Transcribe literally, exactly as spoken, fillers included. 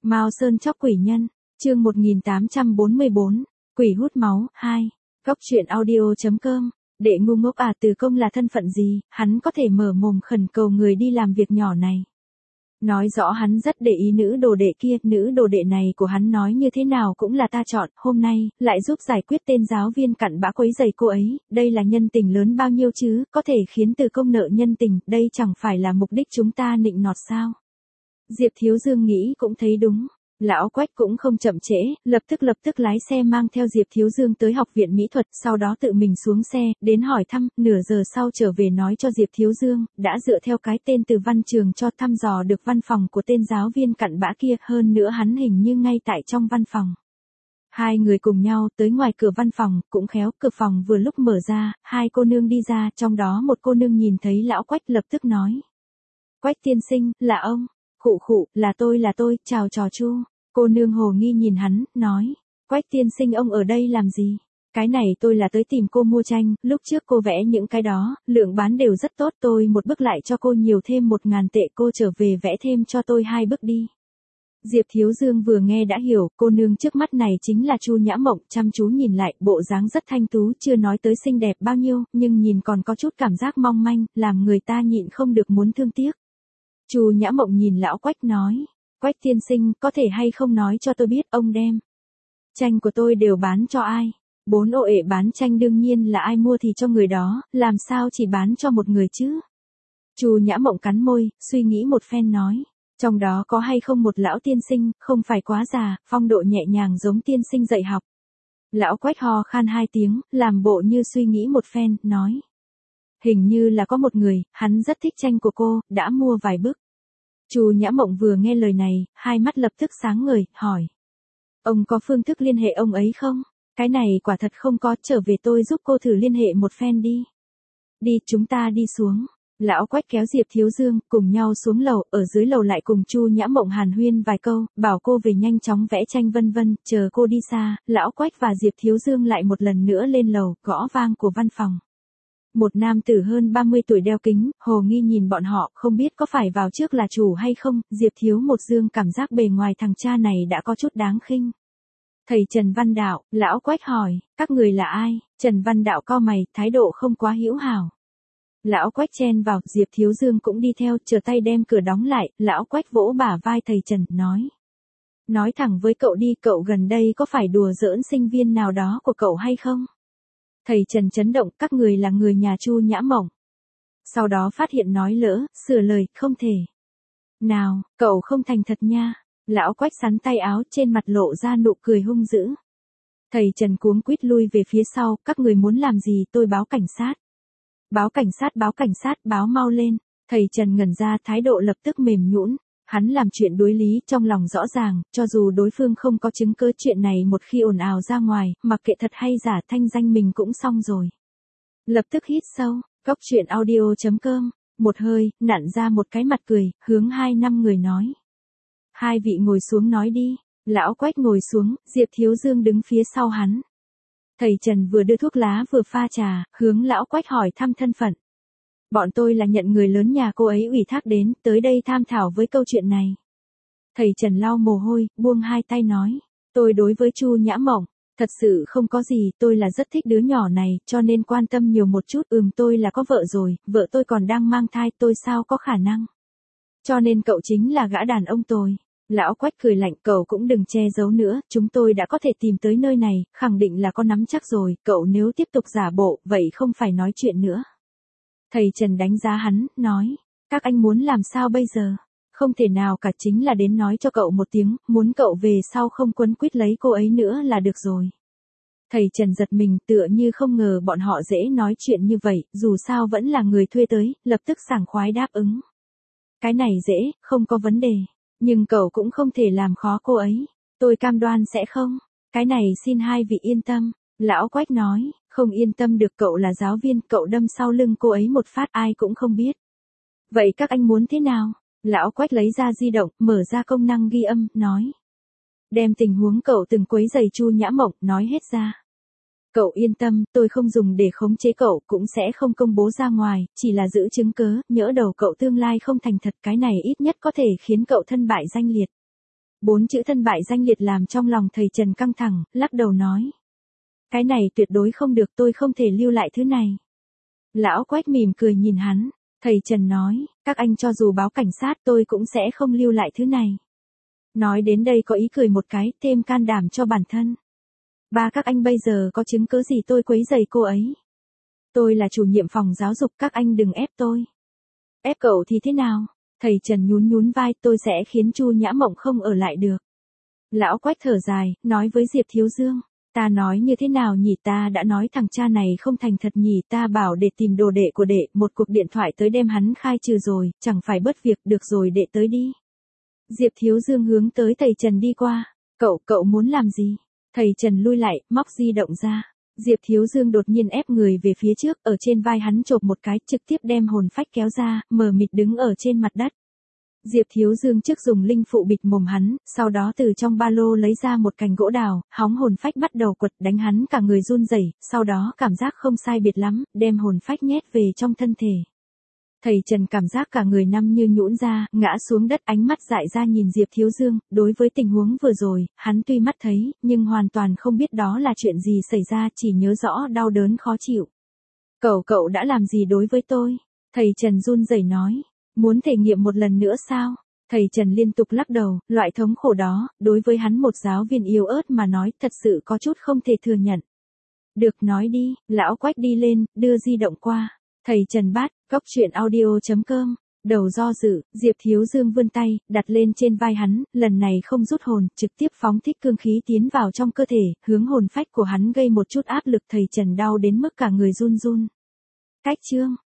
Mao Sơn chóc quỷ nhân, chương một nghìn tám trăm bốn mươi bốn, quỷ hút máu, hai. Góc truyện audio.com, đệ ngu ngốc à, Từ Công là thân phận gì, hắn có thể mở mồm khẩn cầu người đi làm việc nhỏ này. Nói rõ hắn rất để ý nữ đồ đệ kia, nữ đồ đệ này của hắn nói như thế nào cũng là ta chọn, hôm nay, lại giúp giải quyết tên giáo viên cặn bã quấy rầy cô ấy, đây là nhân tình lớn bao nhiêu chứ, có thể khiến Từ Công nợ nhân tình, đây chẳng phải là mục đích chúng ta nịnh nọt sao. Diệp Thiếu Dương nghĩ cũng thấy đúng. Lão Quách cũng không chậm trễ, lập tức lập tức lái xe mang theo Diệp Thiếu Dương tới học viện mỹ thuật, sau đó tự mình xuống xe, đến hỏi thăm, nửa giờ sau trở về nói cho Diệp Thiếu Dương, đã dựa theo cái tên từ văn trường cho thăm dò được văn phòng của tên giáo viên cặn bã kia, hơn nữa hắn hình như ngay tại trong văn phòng. Hai người cùng nhau tới ngoài cửa văn phòng, cũng khéo, cửa phòng vừa lúc mở ra, hai cô nương đi ra, trong đó một cô nương nhìn thấy Lão Quách lập tức nói. Quách tiên sinh, là ông. Khụ khụ, là tôi là tôi, chào trò Chu. Cô nương hồ nghi nhìn hắn, nói. Quách tiên sinh ông ở đây làm gì? Cái này tôi là tới tìm cô mua tranh, lúc trước cô vẽ những cái đó, lượng bán đều rất tốt, tôi một bức lại cho cô nhiều thêm một ngàn tệ, cô trở về vẽ thêm cho tôi hai bức đi. Diệp Thiếu Dương vừa nghe đã hiểu, cô nương trước mắt này chính là Chu Nhã Mộng, chăm chú nhìn lại, bộ dáng rất thanh tú, chưa nói tới xinh đẹp bao nhiêu, nhưng nhìn còn có chút cảm giác mong manh, làm người ta nhịn không được muốn thương tiếc. Chu Nhã Mộng nhìn Lão Quách nói, Quách tiên sinh, có thể hay không nói cho tôi biết ông đem tranh của tôi đều bán cho ai? Bốn ô ệ bán tranh đương nhiên là ai mua thì cho người đó, làm sao chỉ bán cho một người chứ? Chu Nhã Mộng cắn môi, suy nghĩ một phen nói, trong đó có hay không một lão tiên sinh, không phải quá già, phong độ nhẹ nhàng giống tiên sinh dạy học. Lão Quách ho khan hai tiếng, làm bộ như suy nghĩ một phen, nói. Hình như là có một người, hắn rất thích tranh của cô, đã mua vài bức. Chu Nhã Mộng vừa nghe lời này, hai mắt lập tức sáng ngời, hỏi. Ông có phương thức liên hệ ông ấy không? Cái này quả thật không có, trở về tôi giúp cô thử liên hệ một phen đi. Đi, chúng ta đi xuống. Lão Quách kéo Diệp Thiếu Dương, cùng nhau xuống lầu, ở dưới lầu lại cùng Chu Nhã Mộng hàn huyên vài câu, bảo cô về nhanh chóng vẽ tranh vân vân, chờ cô đi xa, Lão Quách và Diệp Thiếu Dương lại một lần nữa lên lầu, gõ vang của văn phòng. Một nam tử hơn ba mươi tuổi đeo kính, hồ nghi nhìn bọn họ, không biết có phải vào trước là chủ hay không, Diệp Thiếu một Dương cảm giác bề ngoài thằng cha này đã có chút đáng khinh. Thầy Trần Văn Đạo, Lão Quách hỏi, các người là ai? Trần Văn Đạo cau mày, thái độ không quá hữu hảo. Lão Quách chen vào, Diệp Thiếu Dương cũng đi theo, chờ tay đem cửa đóng lại, Lão Quách vỗ bả vai thầy Trần, nói. Nói thẳng với cậu đi, cậu gần đây có phải đùa giỡn sinh viên nào đó của cậu hay không? Thầy Trần chấn động, các người là người nhà Chu Nhã Mộng. Sau đó phát hiện nói lỡ, sửa lời, không thể. Nào, cậu không thành thật nha. Lão Quách sắn tay áo, trên mặt lộ ra nụ cười hung dữ. Thầy Trần cuống quýt lui về phía sau, các người muốn làm gì, tôi báo cảnh sát. Báo cảnh sát, báo cảnh sát, báo mau lên. Thầy Trần ngẩn ra, thái độ lập tức mềm nhũn. Hắn làm chuyện đối lý, trong lòng rõ ràng, cho dù đối phương không có chứng cứ, chuyện này một khi ồn ào ra ngoài, mặc kệ thật hay giả, thanh danh mình cũng xong rồi. Lập tức hít sâu, góc truyện audio.com, một hơi, nặn ra một cái mặt cười, hướng hai năm người nói. Hai vị ngồi xuống nói đi. Lão Quách ngồi xuống, Diệp Thiếu Dương đứng phía sau hắn. Thầy Trần vừa đưa thuốc lá vừa pha trà, hướng Lão Quách hỏi thăm thân phận. Bọn tôi là nhận người lớn nhà cô ấy ủy thác đến, tới đây tham thảo với câu chuyện này. Thầy Trần lau mồ hôi, buông hai tay nói. Tôi đối với Chu Nhã Mộng, thật sự không có gì, tôi là rất thích đứa nhỏ này, cho nên quan tâm nhiều một chút, ừm tôi là có vợ rồi, vợ tôi còn đang mang thai, tôi sao có khả năng. Cho nên cậu chính là gã đàn ông tồi. Lão Quách cười lạnh, cậu cũng đừng che giấu nữa, chúng tôi đã có thể tìm tới nơi này, khẳng định là có nắm chắc rồi, cậu nếu tiếp tục giả bộ, vậy không phải nói chuyện nữa. Thầy Trần đánh giá hắn, nói, các anh muốn làm sao bây giờ? Không thể nào cả, chính là đến nói cho cậu một tiếng, muốn cậu về sau không quấn quýt lấy cô ấy nữa là được rồi. Thầy Trần giật mình, tựa như không ngờ bọn họ dễ nói chuyện như vậy, dù sao vẫn là người thuê tới, lập tức sảng khoái đáp ứng. Cái này dễ, không có vấn đề, nhưng cậu cũng không thể làm khó cô ấy, tôi cam đoan sẽ không, cái này xin hai vị yên tâm. Lão Quách nói, không yên tâm được, cậu là giáo viên, cậu đâm sau lưng cô ấy một phát ai cũng không biết. Vậy các anh muốn thế nào? Lão Quách lấy ra di động, mở ra công năng ghi âm, nói. Đem tình huống cậu từng quấy rầy Chu Nhã Mộng, nói hết ra. Cậu yên tâm, tôi không dùng để khống chế cậu, cũng sẽ không công bố ra ngoài, chỉ là giữ chứng cớ, nhỡ đầu cậu tương lai không thành thật, cái này ít nhất có thể khiến cậu thân bại danh liệt. Bốn chữ thân bại danh liệt làm trong lòng thầy Trần căng thẳng, lắc đầu nói. Cái này tuyệt đối không được, tôi không thể lưu lại thứ này. Lão Quách mỉm cười nhìn hắn, thầy Trần nói, các anh cho dù báo cảnh sát tôi cũng sẽ không lưu lại thứ này. Nói đến đây có ý cười một cái, thêm can đảm cho bản thân. Ba các anh bây giờ có chứng cứ gì tôi quấy rầy cô ấy? Tôi là chủ nhiệm phòng giáo dục, các anh đừng ép tôi. Ép cậu thì thế nào? Thầy Trần nhún nhún vai, tôi sẽ khiến Chu Nhã Mộng không ở lại được. Lão Quách thở dài, nói với Diệp Thiếu Dương, ta nói như thế nào nhỉ, ta đã nói thằng cha này không thành thật nhỉ, ta bảo để tìm đồ đệ của đệ, một cuộc điện thoại tới đem hắn khai trừ rồi, chẳng phải bớt việc, được rồi đệ tới đi. Diệp Thiếu Dương hướng tới thầy Trần đi qua, cậu, cậu muốn làm gì? Thầy Trần lui lại, móc di động ra. Diệp Thiếu Dương đột nhiên ép người về phía trước, ở trên vai hắn chộp một cái, trực tiếp đem hồn phách kéo ra, mờ mịt đứng ở trên mặt đất. Diệp Thiếu Dương trước dùng linh phụ bịt mồm hắn, sau đó từ trong ba lô lấy ra một cành gỗ đào, hóng hồn phách bắt đầu quật đánh hắn cả người run rẩy, sau đó cảm giác không sai biệt lắm, đem hồn phách nhét về trong thân thể. Thầy Trần cảm giác cả người nằm như nhũn ra, ngã xuống đất, ánh mắt dại ra nhìn Diệp Thiếu Dương, đối với tình huống vừa rồi, hắn tuy mắt thấy, nhưng hoàn toàn không biết đó là chuyện gì xảy ra, chỉ nhớ rõ đau đớn khó chịu. Cậu cậu đã làm gì đối với tôi? Thầy Trần run rẩy nói, muốn thể nghiệm một lần nữa sao? Thầy Trần liên tục lắc đầu, loại thống khổ đó, đối với hắn một giáo viên yếu ớt mà nói, thật sự có chút không thể thừa nhận. Được, nói đi, lão Quách đi lên, đưa di động qua. Thầy Trần bắt, góc chuyện audio chấm com, đầu do dự, Diệp Thiếu Dương vươn tay, đặt lên trên vai hắn, lần này không rút hồn, trực tiếp phóng thích cương khí tiến vào trong cơ thể, hướng hồn phách của hắn gây một chút áp lực, thầy Trần đau đến mức cả người run run. Cách chương